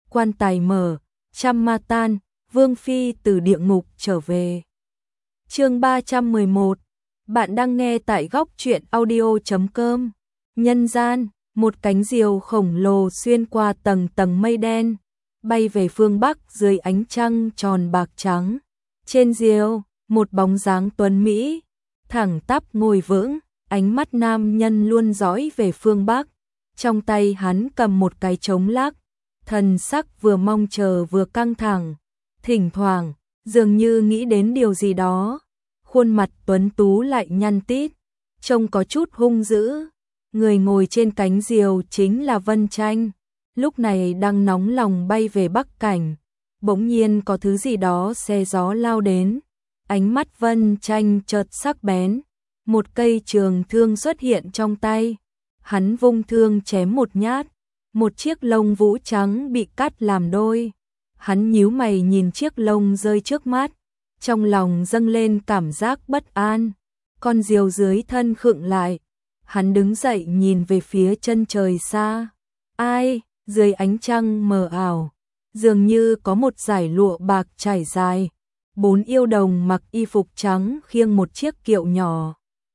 quan tài mở, trăm ma tan, Vương Phi từ địa ngục trở về. Chương 311. Bạn đang nghe tại góc truyện audio.com. Nhân gian, một cánh diều khổng lồ xuyên qua tầng tầng mây đen, bay về phương Bắc dưới ánh trăng tròn bạc trắng. Trên diều, một bóng dáng tuấn Mỹ, thẳng tắp ngồi vững, ánh mắt nam nhân luôn dõi về phương Bắc. Trong tay hắn cầm một cái trống lắc, thần sắc vừa mong chờ vừa căng thẳng, thỉnh thoảng, dường như nghĩ đến điều gì đó. Khuôn mặt tuấn tú lại nhăn tít, trông có chút hung dữ. Người ngồi trên cánh diều chính là Vân Tranh, lúc này đang nóng lòng bay về Bắc Cảnh. Bỗng nhiên có thứ gì đó xé gió lao đến, ánh mắt Vân Tranh chợt sắc bén, một cây trường thương xuất hiện trong tay. Hắn vung thương chém một nhát, một chiếc lông vũ trắng bị cắt làm đôi. Hắn nhíu mày nhìn chiếc lông rơi trước mắt, trong lòng dâng lên cảm giác bất an. Con diều dưới thân khựng lại, hắn đứng dậy nhìn về phía chân trời xa. Ai, dưới ánh trăng mờ ảo, dường như có một dải lụa bạc trải dài. 4 yêu đồng mặc y phục trắng khiêng một chiếc kiệu nhỏ,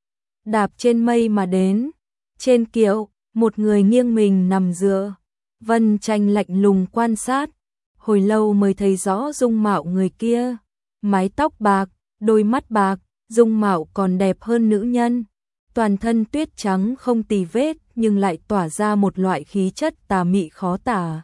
đạp trên mây mà đến. Trên kiệu, một người nghiêng mình nằm dựa. Vân Tranh lạnh lùng quan sát, hồi lâu mới thấy rõ dung mạo người kia. Mái tóc bạc, đôi mắt bạc, dung mạo còn đẹp hơn nữ nhân. Toàn thân tuyết trắng không tì vết nhưng lại tỏa ra một loại khí chất tà mị khó tả.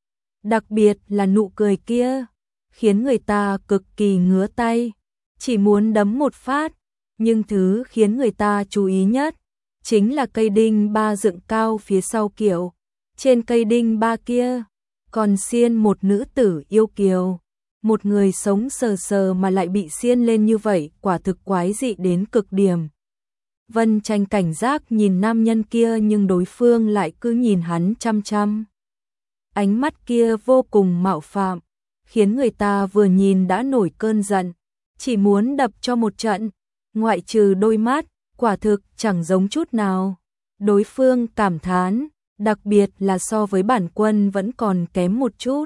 Đặc biệt là nụ cười kia, khiến người ta cực kỳ ngứa tay, chỉ muốn đấm một phát. Nhưng thứ khiến người ta chú ý nhất chính là cây đinh ba dựng cao phía sau kiệu. Trên cây đinh ba kia còn xiên một nữ tử yêu kiều. Một người sống sờ sờ mà lại bị xiên lên như vậy, quả thực quái dị đến cực điểm. Vân Tranh cảnh giác nhìn nam nhân kia nhưng đối phương lại cứ nhìn hắn chăm chăm. Ánh mắt kia vô cùng mạo phạm, khiến người ta vừa nhìn đã nổi cơn giận, chỉ muốn đập cho một trận. Ngoại trừ đôi mắt, quả thực chẳng giống chút nào. Đối phương cảm thán, đặc biệt là so với bản quân vẫn còn kém một chút.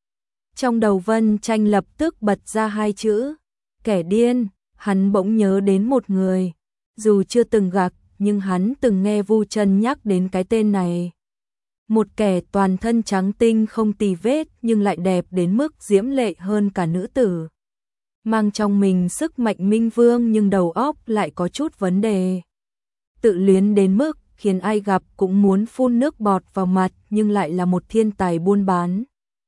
Trong đầu Vân Tranh lập tức bật ra hai chữ, kẻ điên. Hắn bỗng nhớ đến một người, dù chưa từng gặp nhưng hắn từng nghe Vu Trân nhắc đến cái tên này. Một kẻ toàn thân trắng tinh không tì vết nhưng lại đẹp đến mức diễm lệ hơn cả nữ tử. Mang trong mình sức mạnh minh vương nhưng đầu óc lại có chút vấn đề. Tự luyến đến mức khiến ai gặp cũng muốn phun nước bọt vào mặt nhưng lại là một thiên tài buôn bán.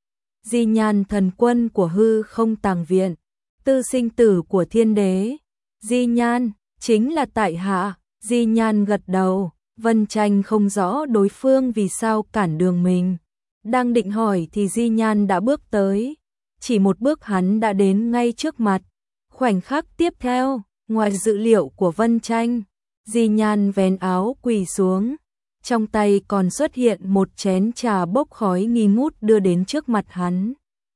Di Nhan thần quân của hư không tàng viện, tư sinh tử của thiên đế. Di Nhan, chính là tại hạ. Di Nhan gật đầu. Vân Tranh không rõ đối phương vì sao cản đường mình. Đang định hỏi thì Di Nhan đã bước tới. Chỉ một bước hắn đã đến ngay trước mặt. Khoảnh khắc tiếp theo, ngoài dự liệu của Vân Tranh, Di Nhan vén áo quỳ xuống. Trong tay còn xuất hiện một chén trà bốc khói nghi ngút đưa đến trước mặt hắn.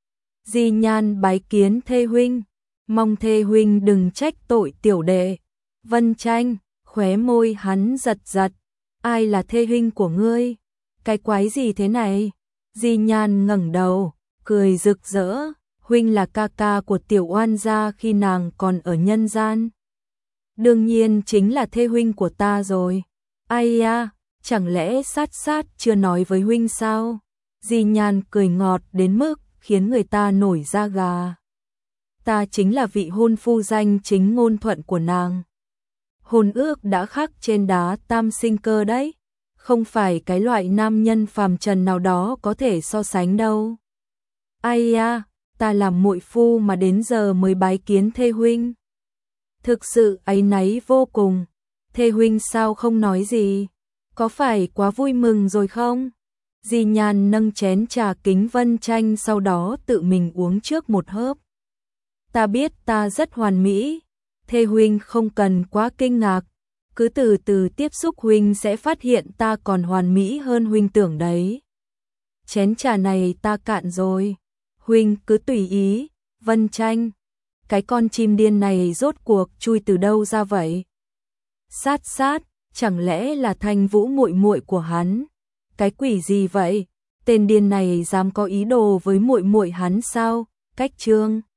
Di Nhan bái kiến thê huynh, mong thê huynh đừng trách tội tiểu đệ. Vân Tranh, khóe môi hắn giật giật. Ai là thê huynh của ngươi? Cái quái gì thế này? Di Nhan ngẩng đầu, cười rực rỡ. Huynh là ca ca của tiểu oan gia khi nàng còn ở nhân gian. Đương nhiên chính là thê huynh của ta rồi. Ai à, chẳng lẽ sát sát chưa nói với huynh sao? Di Nhan cười ngọt đến mức khiến người ta nổi da gà. Ta chính là vị hôn phu danh chính ngôn thuận của nàng. Hôn ước đã khắc trên đá tam sinh cơ đấy, không phải cái loại nam nhân phàm trần nào đó có thể so sánh đâu. Ai à, ta làm muội phu mà đến giờ mới bái kiến thê huynh. Thực sự áy náy vô cùng. Thê huynh sao không nói gì? Có phải quá vui mừng rồi không? Di Nhan nâng chén trà kính Vân Tranh, sau đó tự mình uống trước một hớp. Ta biết ta rất hoàn mỹ. Thê huynh không cần quá kinh ngạc. Cứ từ từ tiếp xúc huynh sẽ phát hiện ta còn hoàn mỹ hơn huynh tưởng đấy. Chén trà này ta cạn rồi. Huynh cứ tùy ý. Vân Tranh, cái con chim điên này rốt cuộc chui từ đâu ra vậy? Sát sát, chẳng lẽ là Thanh Vũ muội muội của hắn? Cái quỷ gì vậy? tên điên này dám có ý đồ với muội muội hắn sao? Cách Trương